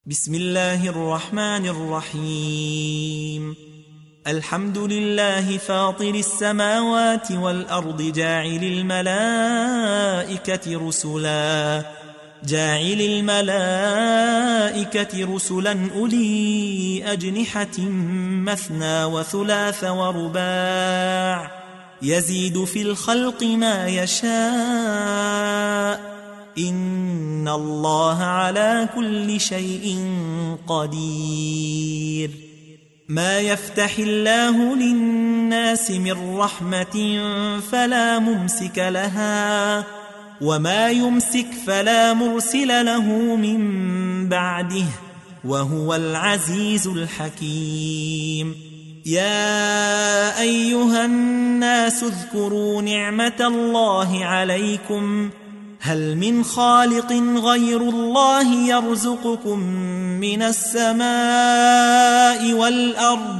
بسم الله الرحمن الرحيم. الحمد لله فاطر السماوات والأرض جاعل الملائكة رسلا أولي أجنحة مثنى وثلاث ورباع يزيد في الخلق ما يشاء إن الله على كل شيء قدير. ما يفتح الله للناس من رحمة فلا ممسك لها وما يمسك فلا مرسل له من بعده وهو العزيز الحكيم. يا أيها الناس اذكروا نعمة الله عليكم هل من خالق غير الله يرزقكم من السماء والأرض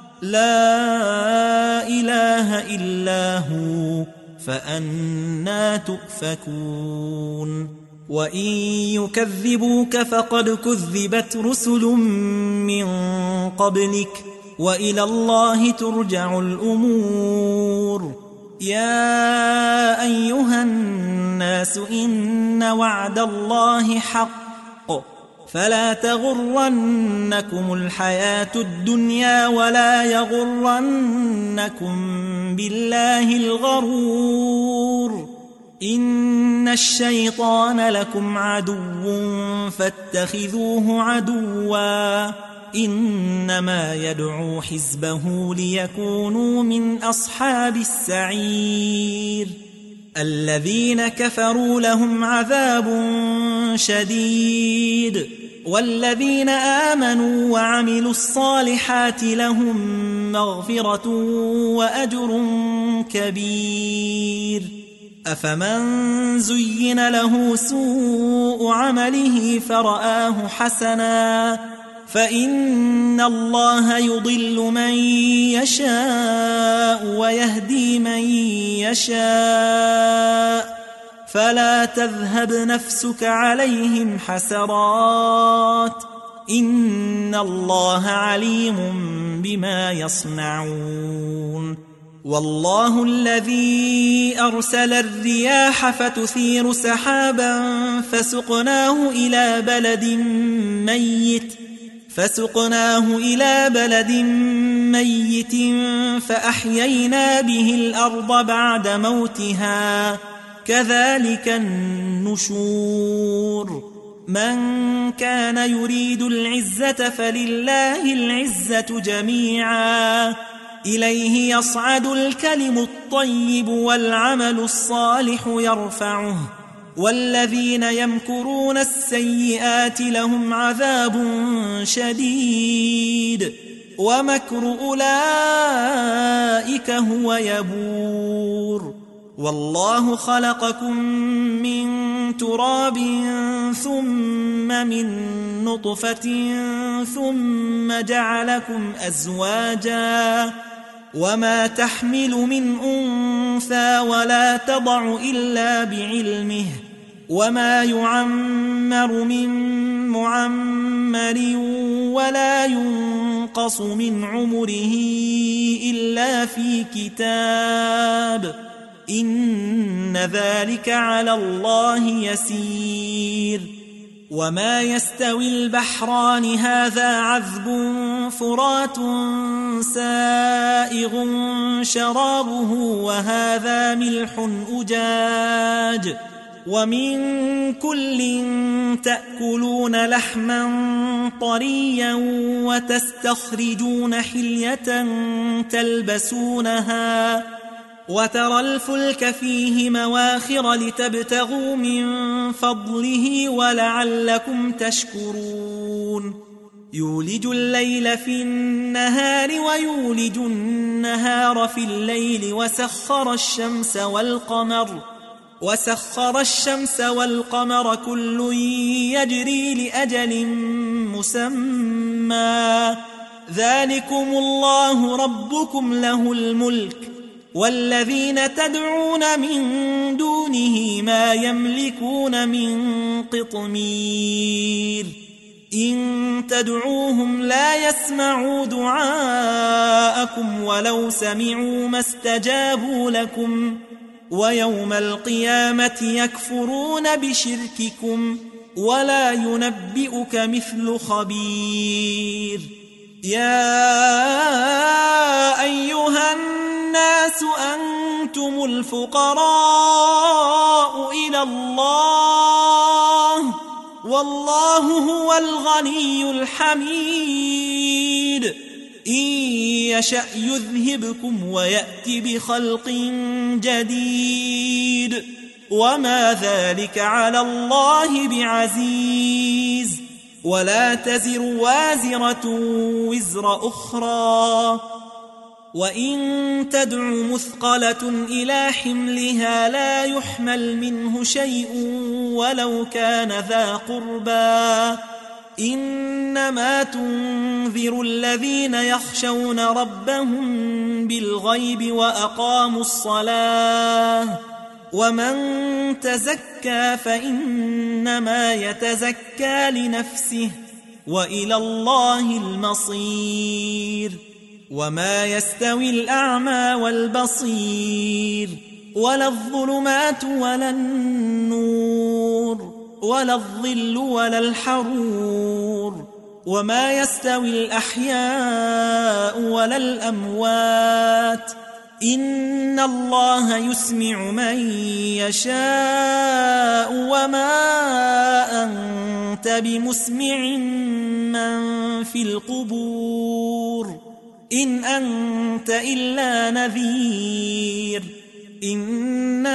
لا إله إلا هو فأنى تؤفكون. وإن يكذبوك فقد كذبت رسل من قبلك وإلى الله ترجع الأمور. يا أيها الناس إن وعد الله حق فلا تغرنكم الحياة الدنيا ولا يغرنكم بالله الغرور. إن الشيطان لكم عدو فاتخذوه عدوا إنما يدعو حزبه ليكونوا من أصحاب السعير. الذين كفروا لهم عذاب شديد والذين آمنوا وعملوا الصالحات لهم مغفرة وأجر كبير. أفمن زين له سوء عمله فرآه حسنا فإن الله يضل من يشاء ويهدي من يشاء فلا تذهب نفسك عليهم حسرات إن الله عليم بما يصنعون. والله الذي أرسل الرياح فتثير سحابا فسقناه إلى بلد ميت فأحيينا به الأرض بعد موتها كذلك النشور. من كان يريد العزة فلله العزة جميعا إليه يصعد الكلم الطيب والعمل الصالح يرفعه والذين يمكرون السيئات لهم عذاب شديد ومكر أولئك هو يبور. والله خلقكم من تراب ثم من نطفة ثم جعلكم أزواجا وما تحمل من أنثى ولا تضع إلا بعلمه وما يعمر من معمر ولا ينقص من عمره إلا في كتاب إن ذلك على الله يسير. وما يستوي البحران هذا عذب فرات سائغ شرابه وهذا ملح أجاج ومن كل تأكلون لحما طريا وتستخرجون حلية تلبسونها وترى الفلك فيه مواخر لتبتغوا من فضله ولعلكم تشكرون. يولج الليل في النهار ويولج النهار في الليل وسخر الشمس والقمر كل يجري لأجل مسمى ذلكم الله ربكم له الملك والذين تدعون من دونه ما يملكون من قطمير إن تدعوهم لا يسمعوا دعاءكم ولو سمعوا ما استجابوا لكم ويوم القيامة يكفرون بشرككم ولا ينبئك مثل خبير. يا أيها الناس أنتم الفقراء إلى الله والله هو الغني الحميد. إن يشأ يذهبكم ويأت بخلق جديد وما ذلك على الله بعزيز. ولا تزر وازرة وزر أخرى وإن تدع مثقلة إلى حملها لا يحمل منه شيء ولو كان ذا قربى إنما تنذر الذين يخشون ربهم بالغيب وأقاموا الصلاة ومن تزكى فإنما يتزكى لنفسه وإلى الله المصير. وما يستوي الأعمى والبصير ولا الظلمات ولا النور ولا الظل ولا الحرور وما يستوي الأحياء ولا الأموات إن الله يسمع من يشاء وما أنت بمسمع من في القبور إن أنت إلا نذير. إنا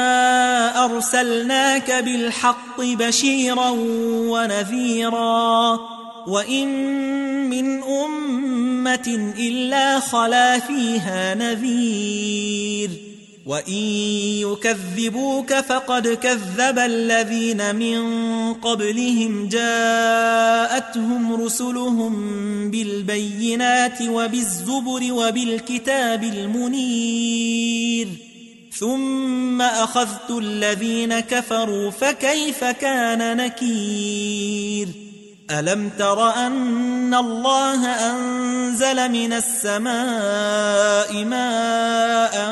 أرسلناك بالحق بشيرا ونذيرا وإن من أمة إلا خلا فيها نذير وإن يكذبوك فقد كذب الذين من قبلهم جاءتهم رسلهم بالبينات وبالزبر وبالكتاب المنير ثم أخذت الذين كفروا فكيف كان نكير. ألم تر أن الله أنزل من السماء ماء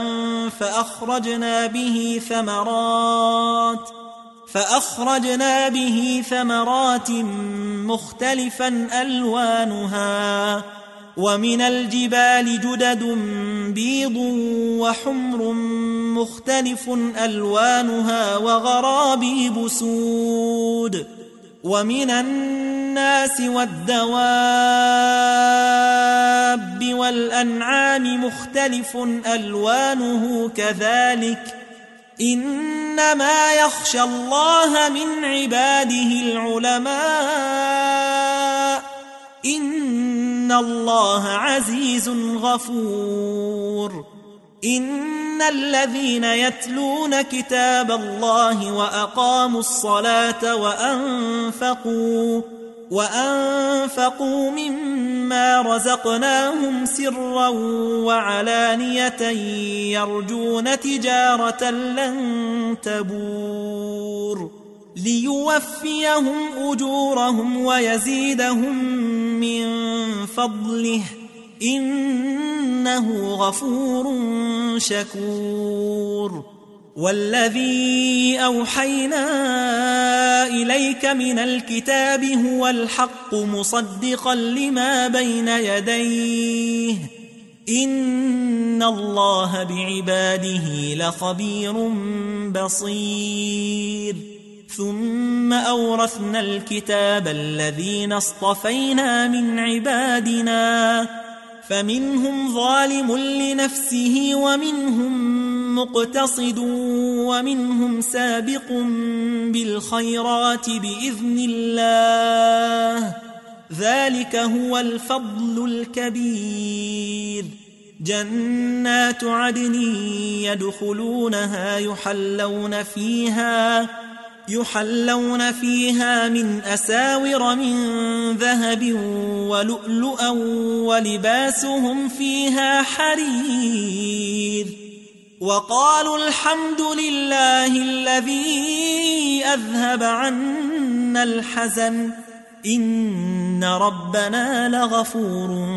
فأخرجنا به ثمرات مختلفا ألوانها ومن الجبال جدد بيض وحمر مختلف ألوانها وغرابيب سود ومن الناس والدواب والأنعام مختلف ألوانه كذلك إنما يخشى الله من عباده العلماء إن الله عزيز غفور. إن الذين يتلون كتاب الله وأقاموا الصلاة وأنفقوا مما رزقناهم سرا وعلانية يرجون تجارة لن تبور ليوفيهم أجورهم ويزيدهم من فضله إنه غفور شكور. والذي أوحينا إليك من الكتاب هو الحق مصدقا لما بين يديه إن الله بعباده لخبير بصير. ثم أورثنا الكتاب الذين اصطفينا من عبادنا فمنهم ظالم لنفسه ومنهم مقتصد ومنهم سابق بالخيرات بإذن الله ذلك هو الفضل الكبير. جنات عدن يدخلونها يحلون فيها من أساور من ذهب ولؤلؤا ولباسهم فيها حرير. وقالوا الحمد لله الذي أذهب عنا الحزن إن ربنا لغفور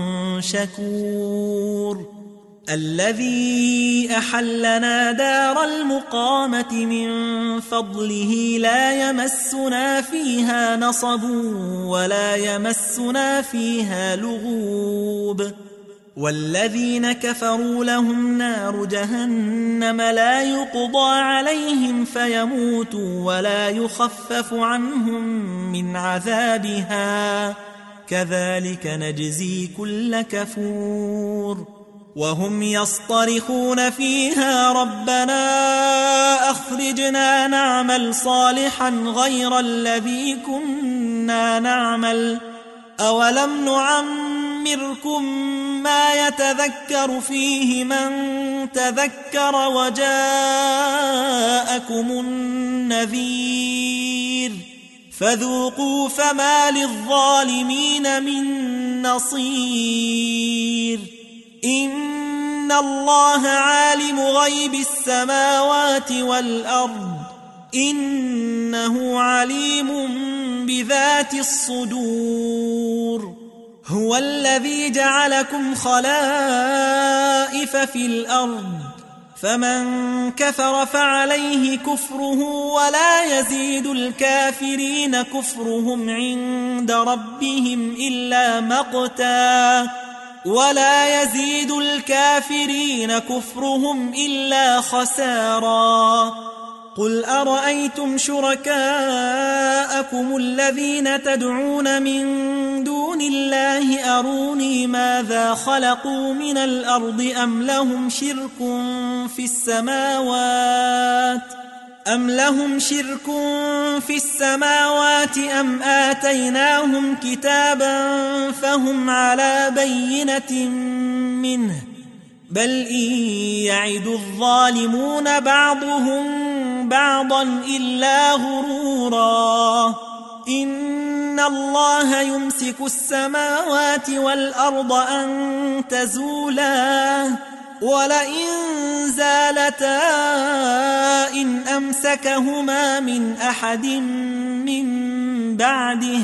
شكور الذي أحلنا دار المقامة من فضله لا يمسنا فيها نصب ولا يمسنا فيها لغوب والذين كفروا لهم نار جهنم لا يقضى عليهم فيموتوا ولا يخفف عنهم من عذابها كذلك نجزي كل كفور وهم يصطرخون فيها ربنا أخرجنا نعمل صالحا غير الذي كنا نعمل أولم نعمركم ما يتذكر فيه من تذكر وجاءكم النذير فذوقوا فما للظالمين من نصير إن الله عالم غيب السماوات والأرض إنه عليم بذات الصدور هو الذي جعلكم خلائف في الأرض فمن كفر فعليه كفره ولا يزيد الكافرين كفرهم عند ربهم إلا مقتا ولا يزيد الكافرين كفرهم إلا خسارا قل أرأيتم شركاءكم الذين تدعون من دون الله أروني ماذا خلقوا من الأرض أم لهم شرك في السماوات أم آتيناهم كتابا فهم على بينة منه بل إن يعد الظالمون بعضهم بعضا إلا غرورا إن الله يمسك السماوات والأرض أن تزولا ولئن زالتا إن أمسكهما من أحد من بعده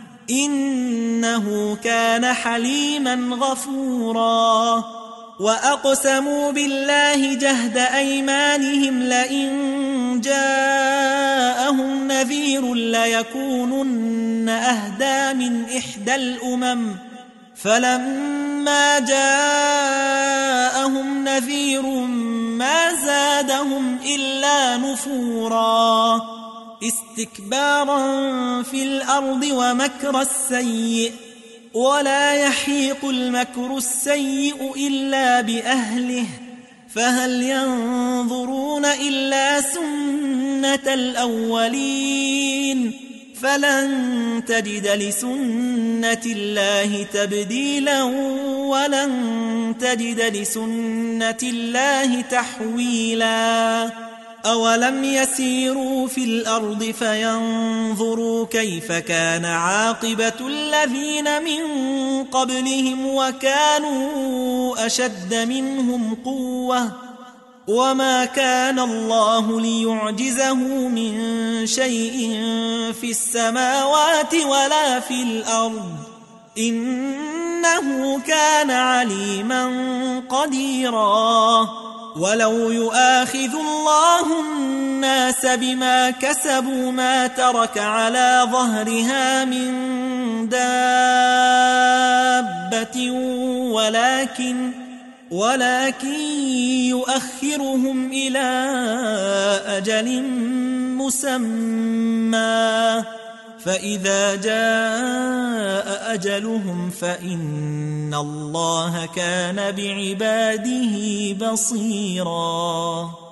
إنه كان حليما غفورا وأقسموا بالله جهد أيمانهم لئن جاءهم نذير ليكونن أهدى من إحدى الأمم فلما جاءهم نذير ما زادهم إلا نفورا استكبارا في الأرض ومكر السيء ولا يحيق المكر السيء إلا بأهله فهل ينظرون إلا سنة الأولين فلن تجد لسنة الله تبديلا ولن تجد لسنة الله تحويلا أولم يسيروا في الأرض فينظروا كيف كان عاقبة الذين من قبلهم وكانوا أشد منهم قوة وما كان الله ليعجزه من شيء في السماوات ولا في الأرض إنه كان عليما قديرا ولو يؤاخذ الله الناس بما كسبوا ما ترك على ظهرها من دابة ولكن يؤخرهم إلى أجل مسمى فإذا جاء أجلهم فإن الله كان بعباده بصيراً